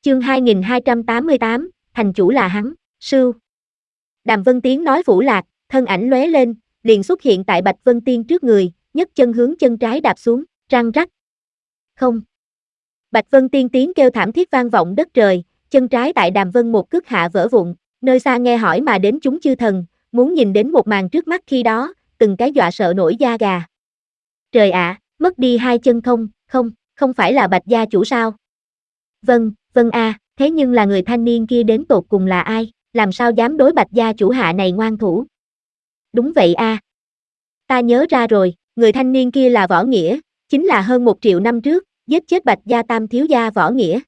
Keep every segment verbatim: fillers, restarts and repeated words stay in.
Chương hai nghìn hai trăm tám mươi tám, thành chủ là hắn, sưu. Đàm Vân Tiến nói Vũ Lạc, thân ảnh lóe lên, liền xuất hiện tại Bạch Vân Tiên trước người, nhấc chân hướng chân trái đạp xuống, răng rắc. Không. Bạch Vân Tiên tiếng kêu thảm thiết vang vọng đất trời, chân trái tại Đàm Vân một cước hạ vỡ vụn, nơi xa nghe hỏi mà đến chúng chư thần, muốn nhìn đến một màn trước mắt khi đó, từng cái dọa sợ nổi da gà. Trời ạ, mất đi hai chân không, không, không phải là Bạch gia chủ sao? Vâng, vâng a, à, thế nhưng là người thanh niên kia đến tột cùng là ai, làm sao dám đối Bạch gia chủ hạ này ngoan thủ? Đúng vậy a. À. Ta nhớ ra rồi, người thanh niên kia là Võ Nghĩa, chính là hơn một triệu năm trước, giết chết Bạch gia tam thiếu gia Võ Nghĩa.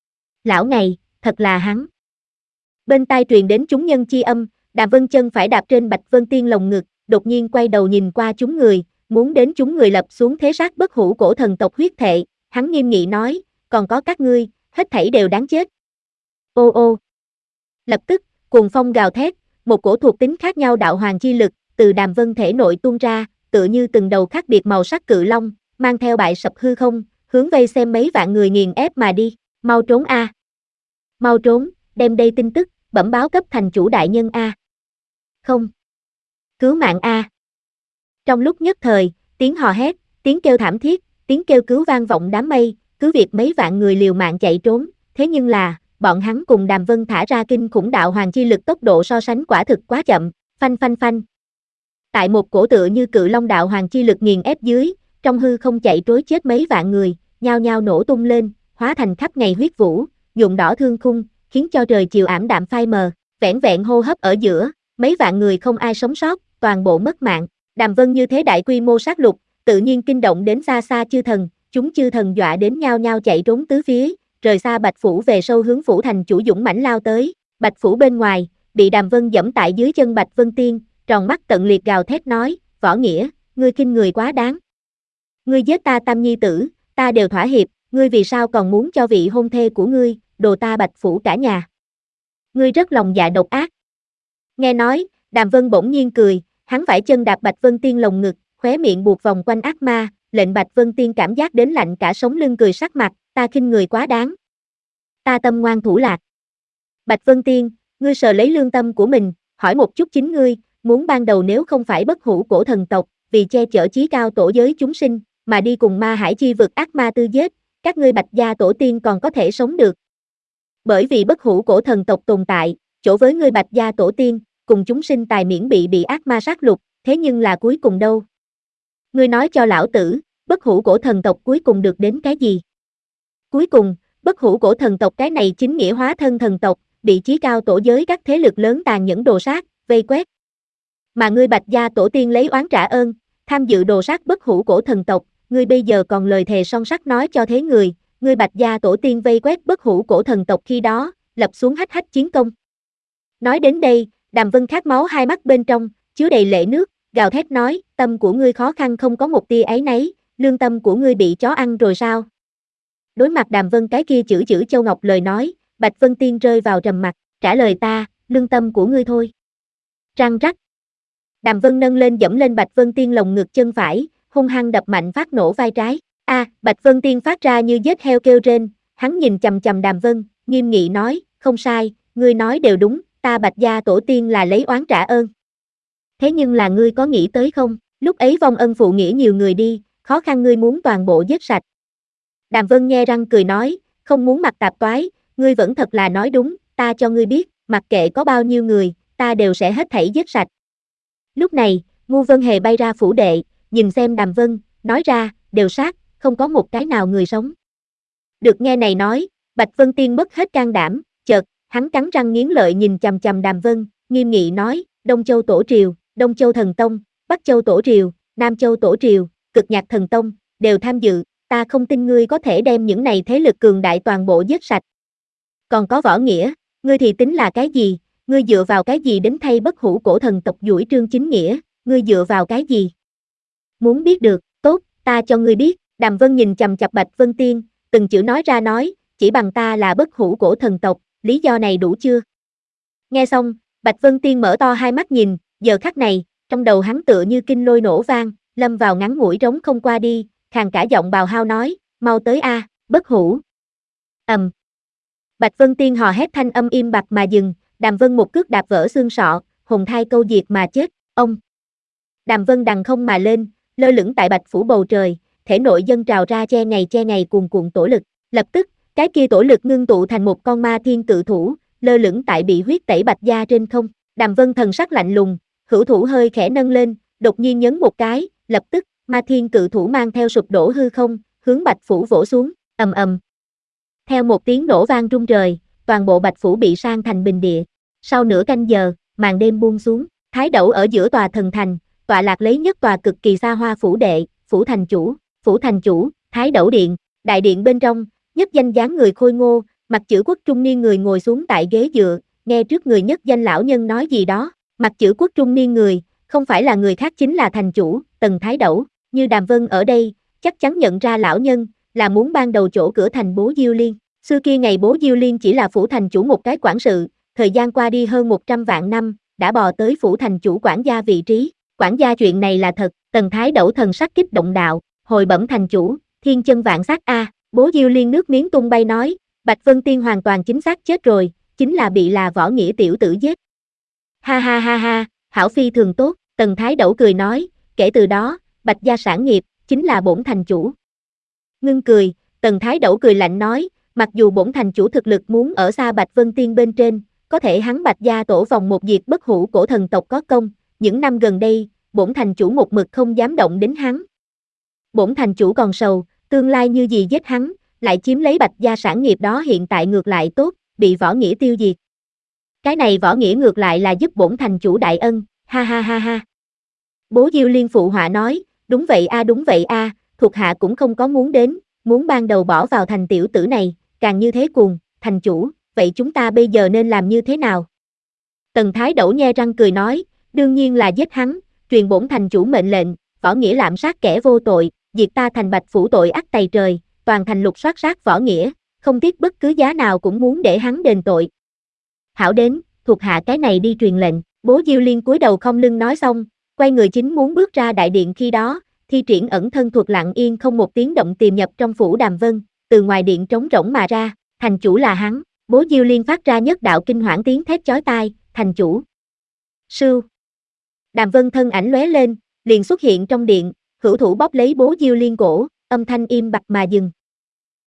Lão này, thật là hắn. Bên tai truyền đến chúng nhân chi âm, Đàm Vân chân phải đạp trên Bạch Vân Tiên lồng ngực, đột nhiên quay đầu nhìn qua chúng người, muốn đến chúng người lập xuống thế sát bất hủ cổ thần tộc huyết thệ, hắn nghiêm nghị nói, còn có các ngươi, hết thảy đều đáng chết. Ô ô. Lập tức, cuồng phong gào thét, một cổ thuộc tính khác nhau đạo hoàng chi lực, từ Đàm Vân thể nội tuôn ra, tựa như từng đầu khác biệt màu sắc cự long, mang theo bại sập hư không, hướng vây xem mấy vạn người nghiền ép mà đi, mau trốn a. Mau trốn, đem đây tin tức, bẩm báo cấp thành chủ đại nhân a. Không. Cứu mạng a. Trong lúc nhất thời, tiếng hò hét, tiếng kêu thảm thiết, tiếng kêu cứu vang vọng đám mây, cứ việc mấy vạn người liều mạng chạy trốn, thế nhưng là, bọn hắn cùng Đàm Vân thả ra kinh khủng đạo hoàng chi lực tốc độ so sánh quả thực quá chậm, phanh phanh phanh. Tại một cổ tựa như cự long đạo hoàng chi lực nghiền ép dưới, trong hư không chạy trối chết mấy vạn người, nhao nhao nổ tung lên, hóa thành khắp ngày huyết vũ, nhuộm đỏ thương khung, khiến cho trời chiều ảm đạm phai mờ, vẻn vẹn hô hấp ở giữa, mấy vạn người không ai sống sót, toàn bộ mất mạng. Đàm Vân như thế đại quy mô sát lục, tự nhiên kinh động đến xa xa chư thần, chúng chư thần dọa đến nhao nhao chạy trốn tứ phía, rời xa Bạch phủ về sâu hướng phủ thành chủ dũng mãnh lao tới. Bạch phủ bên ngoài, bị Đàm Vân giẫm tại dưới chân Bạch Vân Tiên, tròn mắt tận liệt gào thét nói, Võ Nghĩa, ngươi khinh người quá đáng. Ngươi giết ta tam nhi tử, ta đều thỏa hiệp, ngươi vì sao còn muốn cho vị hôn thê của ngươi, đồ ta Bạch phủ cả nhà. Ngươi rất lòng dạ độc ác. Nghe nói, Đàm Vân bỗng nhiên cười, hắn vải chân đạp Bạch Vân Tiên lồng ngực, khóe miệng buộc vòng quanh ác ma, lệnh Bạch Vân Tiên cảm giác đến lạnh cả sống lưng cười sắc mặt, ta khinh người quá đáng. Ta tâm ngoan thủ lạc. Bạch Vân Tiên, ngươi sợ lấy lương tâm của mình, hỏi một chút chính ngươi, muốn ban đầu nếu không phải bất hủ cổ thần tộc, vì che chở chí cao tổ giới chúng sinh, mà đi cùng ma hải chi vực ác ma tư giết, các ngươi Bạch gia tổ tiên còn có thể sống được. Bởi vì bất hủ cổ thần tộc tồn tại, chỗ với ngươi Bạch gia tổ tiên, cùng chúng sinh tài miễn bị bị ác ma sát lục, thế nhưng là cuối cùng đâu? Ngươi nói cho lão tử, bất hủ cổ thần tộc cuối cùng được đến cái gì? Cuối cùng, bất hủ cổ thần tộc cái này chính nghĩa hóa thân thần tộc, bị chí cao tổ giới các thế lực lớn tàn nhẫn đồ sát, vây quét. Mà ngươi Bạch gia tổ tiên lấy oán trả ơn, tham dự đồ sát bất hủ cổ thần tộc, ngươi bây giờ còn lời thề son sắt nói cho thế người, ngươi Bạch gia tổ tiên vây quét bất hủ cổ thần tộc khi đó, lập xuống hách hách chiến công. Nói đến đây, Đàm Vân khát máu hai mắt bên trong, chứa đầy lệ nước, gào thét nói, tâm của ngươi khó khăn không có một tia áy náy, lương tâm của ngươi bị chó ăn rồi sao? Đối mặt Đàm Vân cái kia chữ chữ châu ngọc lời nói, Bạch Vân Tiên rơi vào trầm mặc, trả lời ta, lương tâm của ngươi thôi. Răng rắc. Đàm Vân nâng lên dẫm lên Bạch Vân Tiên lồng ngực chân phải, hung hăng đập mạnh phát nổ vai trái. A, à, Bạch Vân Tiên phát ra như giết heo kêu rên, hắn nhìn chằm chằm Đàm Vân, nghiêm nghị nói, không sai, ngươi nói đều đúng, ta Bạch gia tổ tiên là lấy oán trả ơn. Thế nhưng là ngươi có nghĩ tới không, lúc ấy vong ân phụ nghĩa nhiều người đi, khó khăn ngươi muốn toàn bộ giết sạch. Đàm Vân nhe răng cười nói, không muốn mặt tạp toái, ngươi vẫn thật là nói đúng, ta cho ngươi biết, mặc kệ có bao nhiêu người, ta đều sẽ hết thảy giết sạch. Lúc này, Ngu Vân Hề bay ra phủ đệ, nhìn xem Đàm Vân, nói ra, đều sát, không có một cái nào người sống. Được nghe này nói, Bạch Vân Tiên mất hết can đảm, chợt, hắn cắn răng nghiến lợi nhìn chằm chằm Đàm Vân, nghiêm nghị nói, Đông Châu Tổ Triều, Đông Châu Thần Tông, Bắc Châu Tổ Triều, Nam Châu Tổ Triều, Cực Nhạc Thần Tông, đều tham dự, ta không tin ngươi có thể đem những này thế lực cường đại toàn bộ giết sạch. Còn có Võ Nghĩa, ngươi thì tính là cái gì, ngươi dựa vào cái gì đến thay bất hủ cổ thần tộc duỗi trương chính nghĩa, ngươi dựa vào cái gì? Muốn biết được, tốt, ta cho ngươi biết, Đàm Vân nhìn chằm chằm Bạch Vân Tiên, từng chữ nói ra nói, chỉ bằng ta là bất hủ cổ thần tộc, lý do này đủ chưa? Nghe xong, Bạch Vân Tiên mở to hai mắt nhìn, giờ khắc này, trong đầu hắn tựa như kinh lôi nổ vang, lâm vào ngắn ngủi trống không qua đi, khàn cả giọng bào hao nói, mau tới a, bất hủ. Ầm. Bạch Vân Tiên hò hét thanh âm im bặt mà dừng, Đàm Vân một cước đạp vỡ xương sọ, hồn thai câu diệt mà chết, ông. Đàm Vân đằng không mà lên, lơ lửng tại bạch phủ bầu trời, thể nội dâng trào ra che ngày che ngày cuồn cuộn tổ lực, lập tức, cái kia tổ lực ngưng tụ thành một con ma thiên cự thủ, lơ lửng tại bị huyết tẩy bạch gia trên không. Đàm Vân thần sắc lạnh lùng, hữu thủ hơi khẽ nâng lên, đột nhiên nhấn một cái, lập tức, ma thiên cự thủ mang theo sụp đổ hư không, hướng bạch phủ vỗ xuống, ầm ầm. Theo một tiếng nổ vang rung trời, toàn bộ bạch phủ bị san thành bình địa. Sau nửa canh giờ, màn đêm buông xuống, Thái Đẩu ở giữa tòa thần thành, tọa lạc lấy nhất tòa cực kỳ xa hoa phủ đệ, phủ thành chủ, phủ thành chủ, Thái Đẩu điện, đại điện bên trong, nhất danh dáng người khôi ngô, mặt chữ quốc trung niên người ngồi xuống tại ghế dựa, nghe trước người nhất danh lão nhân nói gì đó, mặt chữ quốc trung niên người, không phải là người khác chính là thành chủ, Tần Thái Đẩu, như Đàm Vân ở đây, chắc chắn nhận ra lão nhân, là muốn ban đầu chỗ cửa thành Bố Diêu Liên. Xưa kia ngày Bố Diêu Liên chỉ là phủ thành chủ một cái quản sự, thời gian qua đi hơn một trăm vạn năm, đã bò tới phủ thành chủ quản gia vị trí. Quản gia chuyện này là thật, Tần Thái Đẩu thần sắc kích động đạo, hồi bẩm thành chủ, thiên chân vạn sát a. Bố Diêu Liên nước miếng tung bay nói, Bạch Vân Tiên hoàn toàn chính xác chết rồi, chính là bị là Võ Nghĩa tiểu tử giết. Ha ha ha ha, hảo phi thường tốt, Tần Thái Đẩu cười nói, kể từ đó, Bạch gia sản nghiệp, chính là bổn thành chủ. Ngưng cười, Tần Thái Đẩu cười lạnh nói, mặc dù bổn thành chủ thực lực muốn ở xa Bạch Vân Tiên bên trên, có thể hắn Bạch gia tổ vòng một diệt bất hủ cổ thần tộc có công, những năm gần đây, bổn thành chủ một mực không dám động đến hắn. Bổn thành chủ còn sầu, tương lai như gì giết hắn, lại chiếm lấy Bạch gia sản nghiệp đó hiện tại ngược lại tốt, bị Võ Nghĩa tiêu diệt. Cái này Võ Nghĩa ngược lại là giúp bổn thành chủ đại ân, ha ha ha ha. Bố Diêu Liên phụ họa nói, đúng vậy a đúng vậy a, thuộc hạ cũng không có muốn đến, muốn ban đầu bỏ vào thành tiểu tử này, càng như thế cuồng, thành chủ, vậy chúng ta bây giờ nên làm như thế nào? Tần Thái Đẩu nhe răng cười nói, đương nhiên là giết hắn, truyền bổn thành chủ mệnh lệnh, Võ Nghĩa lạm sát kẻ vô tội, diệt ta thành Bạch phủ tội ác tày trời, toàn thành lục soát sát Võ Nghĩa, không tiếc bất cứ giá nào cũng muốn để hắn đền tội. Hảo đến, thuộc hạ cái này đi truyền lệnh, Bố Diêu Liên cúi đầu không lưng nói xong, quay người chính muốn bước ra đại điện khi đó, thi triển ẩn thân thuật lặng yên không một tiếng động tiềm nhập trong phủ Đàm Vân, từ ngoài điện trống rỗng mà ra, thành chủ là hắn, Bố Diêu Liên phát ra nhất đạo kinh hoảng tiếng thét chói tai, thành chủ. Sưu. Đàm Vân thân ảnh lóe lên, liền xuất hiện trong điện, hữu thủ bóp lấy Bố Diêu Liên cổ, âm thanh im bặt mà dừng.